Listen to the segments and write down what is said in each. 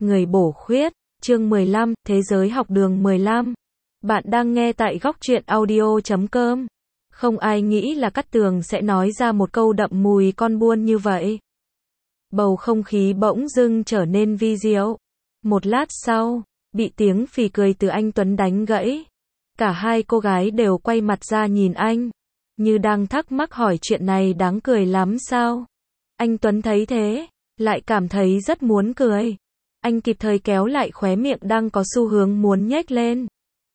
Người bổ khuyết, chương 15, Thế giới học đường 15. Bạn đang nghe tại góc truyện audio.com. Không ai nghĩ là Cát Tường sẽ nói ra một câu đậm mùi con buôn như vậy. Bầu không khí bỗng dưng trở nên vi diệu. Một lát sau, bị tiếng phì cười từ anh Tuấn đánh gãy. Cả hai cô gái đều quay mặt ra nhìn anh, như đang thắc mắc hỏi chuyện này đáng cười lắm sao. Anh Tuấn thấy thế, lại cảm thấy rất muốn cười. Anh kịp thời kéo lại khóe miệng đang có xu hướng muốn nhếch lên.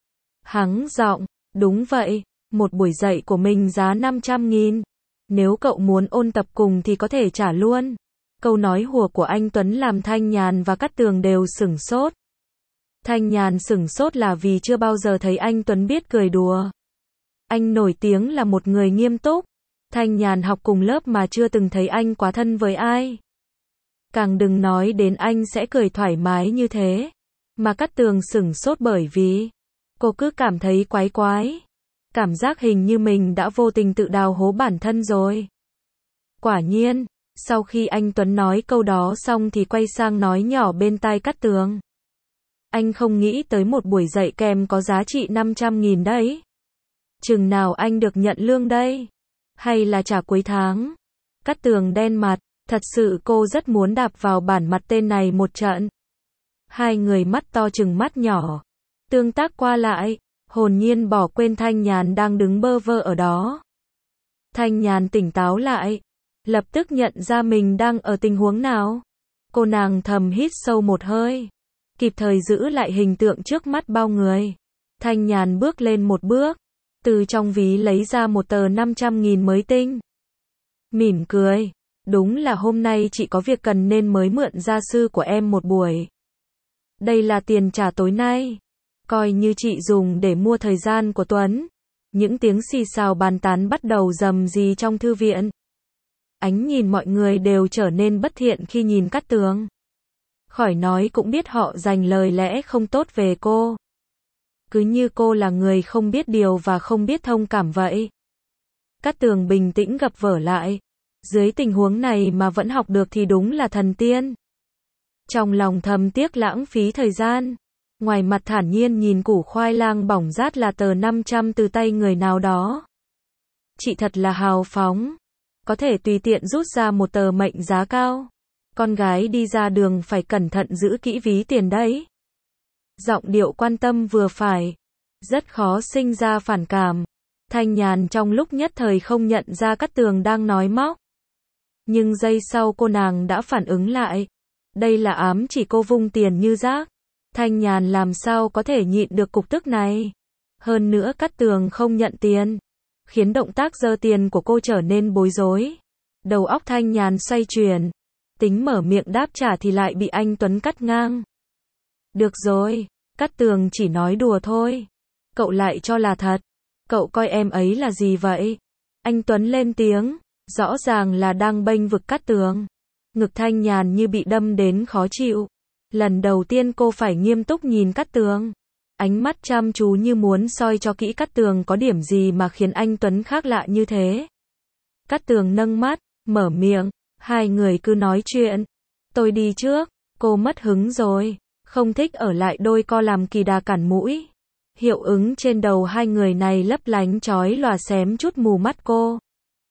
Hắng giọng, đúng vậy, một buổi dạy của mình giá 500.000. Nếu cậu muốn ôn tập cùng thì có thể trả luôn. Câu nói hùa của anh Tuấn làm Thanh Nhàn và Cát Tường đều sửng sốt. Thanh Nhàn sửng sốt là vì chưa bao giờ thấy anh Tuấn biết cười đùa. Anh nổi tiếng là một người nghiêm túc. Thanh Nhàn học cùng lớp mà chưa từng thấy anh quá thân với ai. Càng đừng nói đến anh sẽ cười thoải mái như thế. Mà Cát Tường sửng sốt bởi vì cô cứ cảm thấy quái quái. Cảm giác hình như mình đã vô tình tự đào hố bản thân rồi. Quả nhiên, sau khi anh Tuấn nói câu đó xong thì quay sang nói nhỏ bên tai Cát Tường. Anh không nghĩ tới một buổi dạy kèm có giá trị 500.000 đấy. Chừng nào anh được nhận lương đây? Hay là trả cuối tháng? Cát Tường đen mặt, thật sự cô rất muốn đạp vào bản mặt tên này một trận. Hai người mắt to chừng mắt nhỏ, tương tác qua lại, hồn nhiên bỏ quên Thanh Nhàn đang đứng bơ vơ ở đó. Thanh Nhàn tỉnh táo lại, lập tức nhận ra mình đang ở tình huống nào. Cô nàng thầm hít sâu một hơi, kịp thời giữ lại hình tượng trước mắt bao người. Thanh Nhàn bước lên một bước, từ trong ví lấy ra một tờ 500.000 mới tinh. Mỉm cười, đúng là hôm nay chị có việc cần nên mới mượn gia sư của em một buổi. Đây là tiền trả tối nay, coi như chị dùng để mua thời gian của Tuấn. Những tiếng xì xào bàn tán bắt đầu rầm rì trong thư viện. Ánh nhìn mọi người đều trở nên bất thiện khi nhìn Cát Tường. Khỏi nói cũng biết họ dành lời lẽ không tốt về cô. Cứ như cô là người không biết điều và không biết thông cảm vậy. Cát Tường bình tĩnh gập vở lại. Dưới tình huống này mà vẫn học được thì đúng là thần tiên. Trong lòng thầm tiếc lãng phí thời gian. Ngoài mặt thản nhiên nhìn củ khoai lang bỏng rát là tờ 500 từ tay người nào đó. Chị thật là hào phóng. Có thể tùy tiện rút ra một tờ mệnh giá cao. Con gái đi ra đường phải cẩn thận giữ kỹ ví tiền đấy. Giọng điệu quan tâm vừa phải. Rất khó sinh ra phản cảm. Thanh Nhàn trong lúc nhất thời không nhận ra Cát Tường đang nói móc. Nhưng giây sau cô nàng đã phản ứng lại. Đây là ám chỉ cô vung tiền như rác. Thanh Nhàn làm sao có thể nhịn được cục tức này. Hơn nữa Cát Tường không nhận tiền, khiến động tác giơ tiền của cô trở nên bối rối. Đầu óc Thanh Nhàn xoay chuyển. Tính mở miệng đáp trả thì lại bị anh Tuấn cắt ngang. Được rồi, Cát Tường chỉ nói đùa thôi. Cậu lại cho là thật. Cậu coi em ấy là gì vậy? Anh Tuấn lên tiếng, rõ ràng là đang bênh vực Cát Tường. Ngực Thanh Nhàn như bị đâm đến khó chịu. Lần đầu tiên cô phải nghiêm túc nhìn Cát Tường. Ánh mắt chăm chú như muốn soi cho kỹ Cát Tường có điểm gì mà khiến anh Tuấn khác lạ như thế. Cát Tường nâng mắt, mở miệng, hai người cứ nói chuyện. Tôi đi trước, cô mất hứng rồi, không thích ở lại đôi co làm kỳ đà cản mũi. Hiệu ứng trên đầu hai người này lấp lánh chói lòa xém chút mù mắt cô.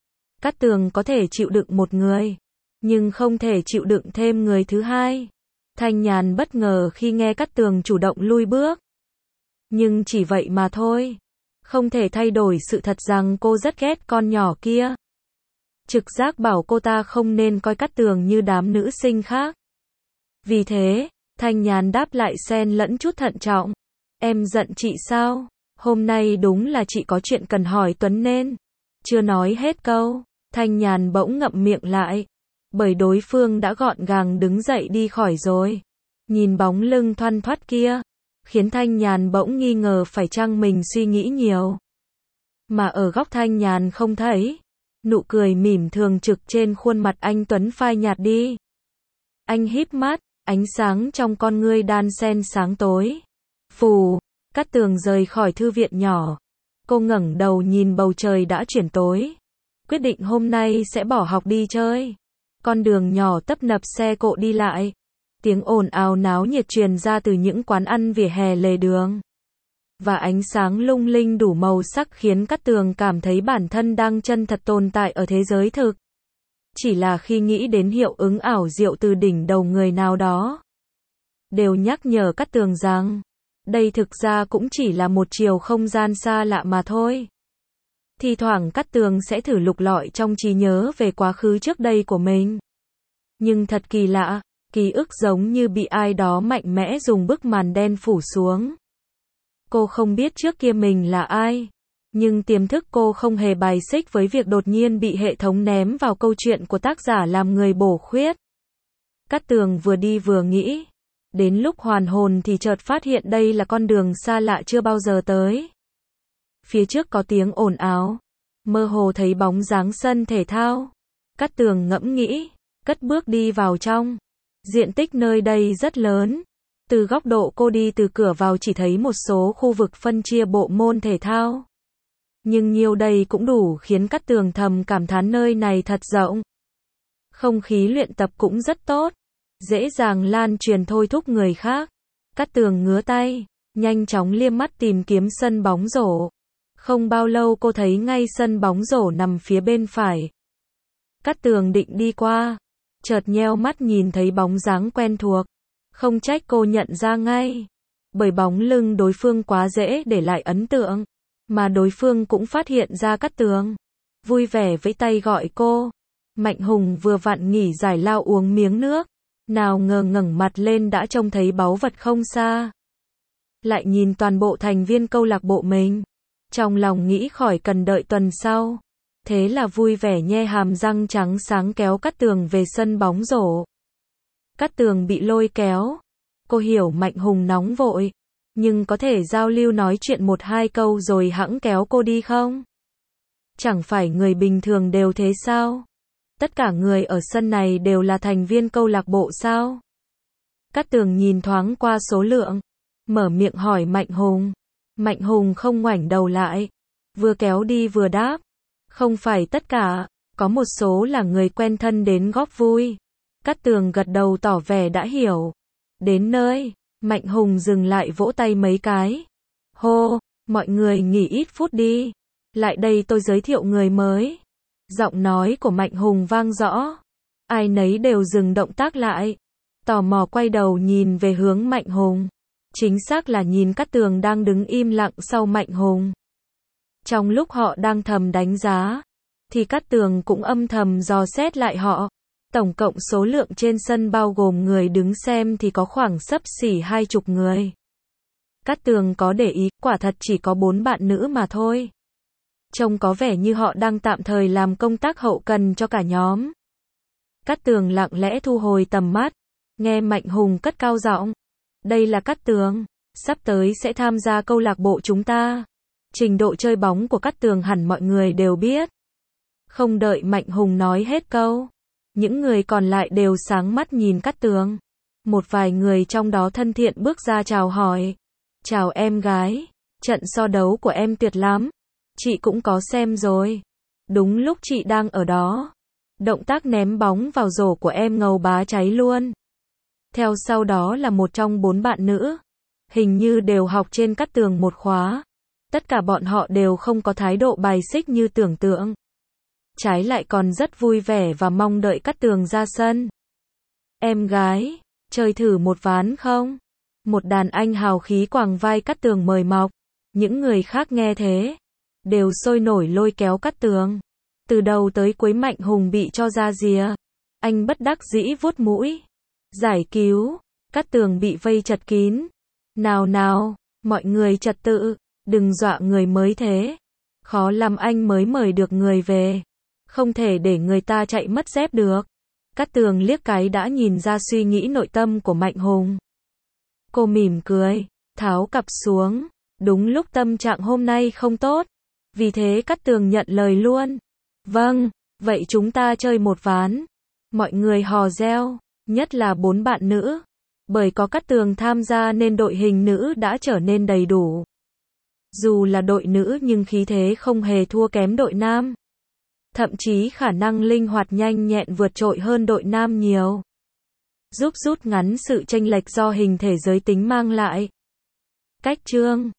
Cát Tường có thể chịu đựng một người, nhưng không thể chịu đựng thêm người thứ hai. Thanh Nhàn bất ngờ khi nghe Cát Tường chủ động lui bước. Nhưng chỉ vậy mà thôi. Không thể thay đổi sự thật rằng cô rất ghét con nhỏ kia. Trực giác bảo cô ta không nên coi Cát Tường như đám nữ sinh khác. Vì thế, Thanh Nhàn đáp lại xen lẫn chút thận trọng. Em giận chị sao? Hôm nay đúng là chị có chuyện cần hỏi Tuấn nên. Chưa nói hết câu, Thanh Nhàn bỗng ngậm miệng lại. Bởi đối phương đã gọn gàng đứng dậy đi khỏi rồi. Nhìn bóng lưng thoăn thoắt kia, khiến Thanh Nhàn bỗng nghi ngờ phải chăng mình suy nghĩ nhiều. Mà ở góc Thanh Nhàn không thấy. Nụ cười mỉm thường trực trên khuôn mặt anh Tuấn phai nhạt đi. Anh híp mắt, ánh sáng trong con ngươi đan xen sáng tối. Phù, Cát Tường rời khỏi thư viện nhỏ. Cô ngẩng đầu nhìn bầu trời đã chuyển tối. Quyết định hôm nay sẽ bỏ học đi chơi. Con đường nhỏ tấp nập xe cộ đi lại. Tiếng ồn ào náo nhiệt truyền ra từ những quán ăn vỉa hè lề đường. Và ánh sáng lung linh đủ màu sắc khiến Cát Tường cảm thấy bản thân đang chân thật tồn tại ở thế giới thực. Chỉ là khi nghĩ đến hiệu ứng ảo diệu từ đỉnh đầu người nào đó, đều nhắc nhở Cát Tường rằng, đây thực ra cũng chỉ là một chiều không gian xa lạ mà thôi. Thì thoảng Cát Tường sẽ thử lục lọi trong trí nhớ về quá khứ trước đây của mình. Nhưng thật kỳ lạ, ký ức giống như bị ai đó mạnh mẽ dùng bức màn đen phủ xuống. Cô không biết trước kia mình là ai, nhưng tiềm thức cô không hề bài xích với việc đột nhiên bị hệ thống ném vào câu chuyện của tác giả làm người bổ khuyết. Cát Tường vừa đi vừa nghĩ, đến lúc hoàn hồn thì chợt phát hiện đây là con đường xa lạ chưa bao giờ tới. Phía trước có tiếng ồn ào, mơ hồ thấy bóng dáng sân thể thao. Cát Tường ngẫm nghĩ, cất bước đi vào trong. Diện tích nơi đây rất lớn. Từ góc độ cô đi từ cửa vào chỉ thấy một số khu vực phân chia bộ môn thể thao. Nhưng nhiều đây cũng đủ khiến Cát Tường thầm cảm thán nơi này thật rộng. Không khí luyện tập cũng rất tốt, dễ dàng lan truyền thôi thúc người khác. Cát Tường ngứa tay, nhanh chóng liếc mắt tìm kiếm sân bóng rổ. Không bao lâu cô thấy ngay sân bóng rổ nằm phía bên phải. Cát Tường định đi qua, chợt nheo mắt nhìn thấy bóng dáng quen thuộc. Không trách cô nhận ra ngay, bởi bóng lưng đối phương quá dễ để lại ấn tượng, mà đối phương cũng phát hiện ra Cát Tường. Vui vẻ vẫy tay gọi cô. Mạnh Hùng vừa vặn nghỉ giải lao uống miếng nước, nào ngờ ngẩng mặt lên đã trông thấy báu vật không xa. Lại nhìn toàn bộ thành viên câu lạc bộ mình, trong lòng nghĩ khỏi cần đợi tuần sau. Thế là vui vẻ nhe hàm răng trắng sáng kéo Cát Tường về sân bóng rổ. Cát Tường bị lôi kéo. Cô hiểu Mạnh Hùng nóng vội, nhưng có thể giao lưu nói chuyện một hai câu rồi hẵng kéo cô đi không? Chẳng phải người bình thường đều thế sao? Tất cả người ở sân này đều là thành viên câu lạc bộ sao? Cát Tường nhìn thoáng qua số lượng, mở miệng hỏi Mạnh Hùng. Mạnh Hùng không ngoảnh đầu lại, vừa kéo đi vừa đáp. Không phải tất cả, có một số là người quen thân đến góp vui. Cát Tường gật đầu tỏ vẻ đã hiểu. Đến nơi, Mạnh Hùng dừng lại vỗ tay mấy cái. Hô, mọi người nghỉ ít phút đi. Lại đây tôi giới thiệu người mới. Giọng nói của Mạnh Hùng vang rõ. Ai nấy đều dừng động tác lại. Tò mò quay đầu nhìn về hướng Mạnh Hùng. Chính xác là nhìn Cát Tường đang đứng im lặng sau Mạnh Hùng. Trong lúc họ đang thầm đánh giá, thì Cát Tường cũng âm thầm dò xét lại họ. Tổng cộng số lượng trên sân bao gồm người đứng xem thì có khoảng xấp xỉ 20 người. Cát Tường có để ý, quả thật chỉ có 4 bạn nữ mà thôi. Trông có vẻ như họ đang tạm thời làm công tác hậu cần cho cả nhóm. Cát Tường lặng lẽ thu hồi tầm mắt, nghe Mạnh Hùng cất cao giọng. Đây là Cát Tường, sắp tới sẽ tham gia câu lạc bộ chúng ta. Trình độ chơi bóng của Cát Tường hẳn mọi người đều biết. Không đợi Mạnh Hùng nói hết câu, những người còn lại đều sáng mắt nhìn Cát Tường. Một vài người trong đó thân thiện bước ra chào hỏi. Chào em gái, trận so đấu của em tuyệt lắm. Chị cũng có xem rồi. Đúng lúc chị đang ở đó, động tác ném bóng vào rổ của em ngầu bá cháy luôn. Theo sau đó là một trong 4 bạn nữ. Hình như đều học trên Cát Tường một khóa. Tất cả bọn họ đều không có thái độ bài xích như tưởng tượng. Trái lại còn rất vui vẻ và mong đợi Cát Tường ra sân. Em gái, chơi thử một ván không? Một đàn anh hào khí quàng vai Cát Tường mời mọc. Những người khác nghe thế, đều sôi nổi lôi kéo Cát Tường. Từ đầu tới cuối Mạnh Hùng bị cho ra rìa. Anh bất đắc dĩ vuốt mũi. Giải cứu, Cát Tường bị vây chật kín. Nào nào, mọi người trật tự, đừng dọa người mới thế. Khó lắm anh mới mời được người về. Không thể để người ta chạy mất dép được. Cát Tường liếc cái đã nhìn ra suy nghĩ nội tâm của Mạnh Hùng. Cô mỉm cười, tháo cặp xuống. Đúng lúc tâm trạng hôm nay không tốt. Vì thế Cát Tường nhận lời luôn. Vâng, vậy chúng ta chơi một ván. Mọi người hò reo, nhất là 4 bạn nữ. Bởi có Cát Tường tham gia nên đội hình nữ đã trở nên đầy đủ. Dù là đội nữ nhưng khí thế không hề thua kém đội nam. Thậm chí khả năng linh hoạt nhanh nhẹn vượt trội hơn đội nam nhiều. giúp rút ngắn sự chênh lệch do hình thể giới tính mang lại. Cách chương